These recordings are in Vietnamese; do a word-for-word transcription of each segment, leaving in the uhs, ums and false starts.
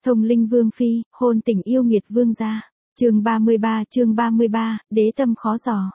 Thông linh vương phi, hôn tình yêu nghiệt vương gia. Chương ba mươi ba, chương ba mươi ba, đế tâm khó dò.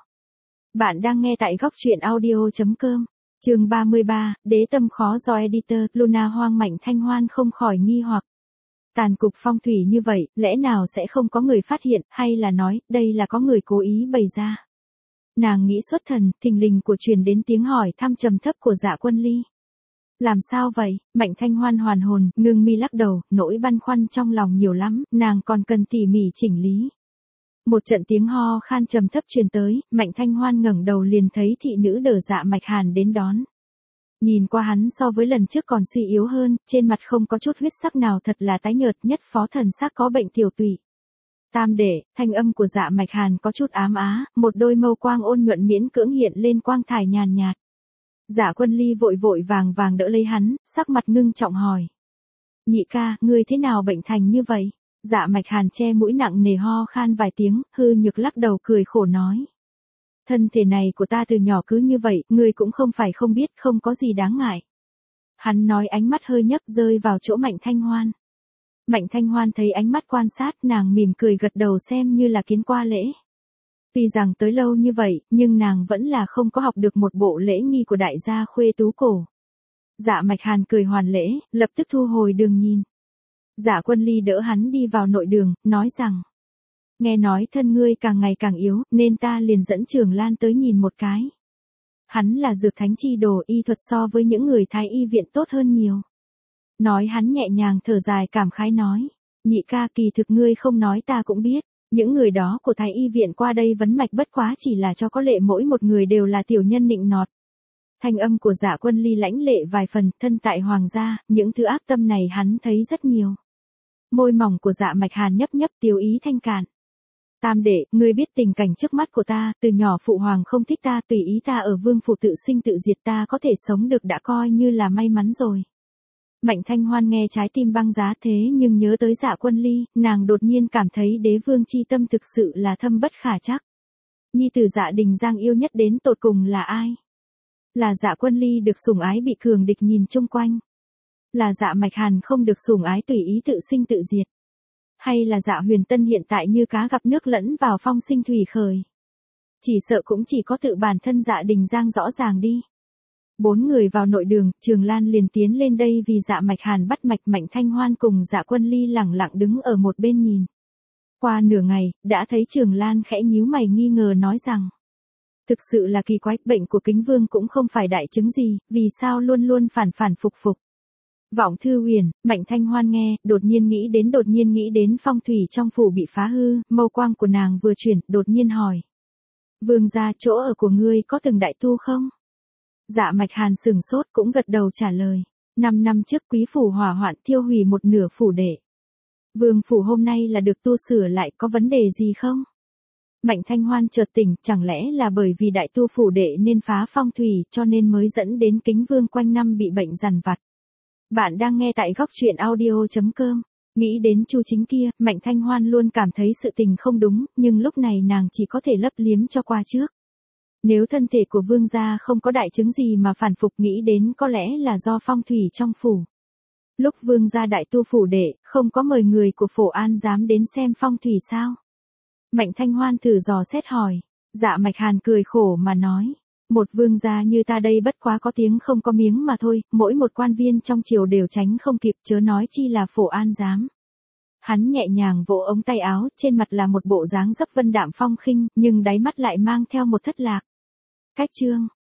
Bạn đang nghe tại góc truyện audio chấm com. Chương ba mươi ba, đế tâm khó dò. Editor Luna Hoang. Mạnh Thanh Hoan không khỏi nghi hoặc. Tàn cục phong thủy như vậy, lẽ nào sẽ không có người phát hiện, hay là nói, đây là có người cố ý bày ra. Nàng nghĩ xuất thần, thình lình của truyền đến tiếng hỏi thăm trầm thấp của Dạ Quân Ly. Làm sao vậy? Mạnh Thanh Hoan hoàn hồn, ngưng mi lắc đầu, nỗi băn khoăn trong lòng nhiều lắm, nàng còn cần tỉ mỉ chỉnh lý. Một trận tiếng ho khan trầm thấp truyền tới, Mạnh Thanh Hoan ngẩng đầu liền thấy thị nữ Đờ Dạ Mạch Hàn đến đón. Nhìn qua hắn so với lần trước còn suy yếu hơn, trên mặt không có chút huyết sắc nào, thật là tái nhợt, nhất phó thần sắc có bệnh tiểu tụy. Tam đệ, thanh âm của Dạ Mạch Hàn có chút ám á, một đôi mâu quang ôn nhuận miễn cưỡng hiện lên quang thải nhàn nhạt. Dạ Quân Ly vội vội vàng vàng đỡ lấy hắn, sắc mặt ngưng trọng hỏi. Nhị ca, ngươi thế nào bệnh thành như vậy? Dạ Mạch Hàn che mũi nặng nề ho khan vài tiếng, hư nhược lắc đầu cười khổ nói. Thân thể này của ta từ nhỏ cứ như vậy, ngươi cũng không phải không biết, không có gì đáng ngại. Hắn nói, ánh mắt hơi nhấp rơi vào chỗ Mạnh Thanh Hoan. Mạnh Thanh Hoan thấy ánh mắt quan sát, nàng mỉm cười gật đầu xem như là kiến qua lễ. Tuy rằng tới lâu như vậy, nhưng nàng vẫn là không có học được một bộ lễ nghi của đại gia khuê tú cổ. Dạ Mạch Hàn cười hoàn lễ, lập tức thu hồi đường nhìn. Dạ Quân Ly đỡ hắn đi vào nội đường, nói rằng. Nghe nói thân ngươi càng ngày càng yếu, nên ta liền dẫn Trường Lan tới nhìn một cái. Hắn là dược thánh chi đồ, y thuật so với những người thái y viện tốt hơn nhiều. Nói hắn nhẹ nhàng thở dài cảm khái nói. Nhị ca, kỳ thực ngươi không nói ta cũng biết. Những người đó của thái y viện qua đây vấn mạch bất quá chỉ là cho có lệ mỗi một người đều là tiểu nhân nịnh nọt. Thanh âm của Dạ Quân Ly lãnh lệ vài phần, thân tại hoàng gia, những thứ ác tâm này hắn thấy rất nhiều. Môi mỏng của Dạ Mạch Hàn nhấp nhấp tiêu ý thanh cản. Tam đệ, ngươi biết tình cảnh trước mắt của ta, từ nhỏ phụ hoàng không thích ta, tùy ý ta ở vương phủ tự sinh tự diệt, ta có thể sống được đã coi như là may mắn rồi. Mạnh Thanh Hoan nghe trái tim băng giá, thế nhưng nhớ tới Dạ Quân Ly, nàng đột nhiên cảm thấy đế vương chi tâm thực sự là thâm bất khả trắc. Nhi tử Dạ Đình Giang yêu nhất đến tột cùng là ai? Là Dạ Quân Ly được sủng ái bị cường địch nhìn chung quanh? Là Dạ Mạch Hàn không được sủng ái tùy ý tự sinh tự diệt? Hay là Dạ Huyền Tân hiện tại như cá gặp nước lẫn vào phong sinh thủy khởi? Chỉ sợ cũng chỉ có tự bản thân Dạ Đình Giang rõ ràng đi. Bốn người vào nội đường, Trường Lan liền tiến lên đây vì Dạ Mạch Hàn bắt mạch. Mạnh Thanh Hoan cùng Dạ Quân Ly lẳng lặng đứng ở một bên nhìn. Qua nửa ngày, đã thấy Trường Lan khẽ nhíu mày nghi ngờ nói rằng. Thực sự là kỳ quái, bệnh của Kính Vương cũng không phải đại chứng gì, vì sao luôn luôn phản phản phục phục. Vọng Thư Huyền, Mạnh Thanh Hoan nghe, đột nhiên nghĩ đến đột nhiên nghĩ đến phong thủy trong phủ bị phá hư, mâu quang của nàng vừa chuyển, đột nhiên hỏi. Vương gia, chỗ ở của ngươi có từng đại tu không? Dạ Mạch Hàn sừng sốt cũng gật đầu trả lời. Năm năm trước quý phủ hỏa hoạn thiêu hủy một nửa phủ đệ. Vương phủ hôm nay là được tu sửa lại, có vấn đề gì không? Mạnh Thanh Hoan chợt tỉnh, chẳng lẽ là bởi vì đại tu phủ đệ nên phá phong thủy cho nên mới dẫn đến Kính Vương quanh năm bị bệnh dằn vặt. Bạn đang nghe tại góc truyện audio chấm com. Nghĩ đến Chu Chính kia, Mạnh Thanh Hoan luôn cảm thấy sự tình không đúng, nhưng lúc này nàng chỉ có thể lấp liếm cho qua trước. Nếu thân thể của vương gia không có đại chứng gì mà phản phục, nghĩ đến có lẽ là do phong thủy trong phủ. Lúc vương gia đại tu phủ đệ, không có mời người của Phổ An dám đến xem phong thủy sao? Mạnh Thanh Hoan thử dò xét hỏi. Dạ Mạch Hàn cười khổ mà nói. Một vương gia như ta đây bất quá có tiếng không có miếng mà thôi, mỗi một quan viên trong triều đều tránh không kịp, chớ nói chi là Phổ An dám. Hắn nhẹ nhàng vỗ ống tay áo, trên mặt là một bộ dáng dấp vân đạm phong khinh, nhưng đáy mắt lại mang theo một thất lạc. Cách chương,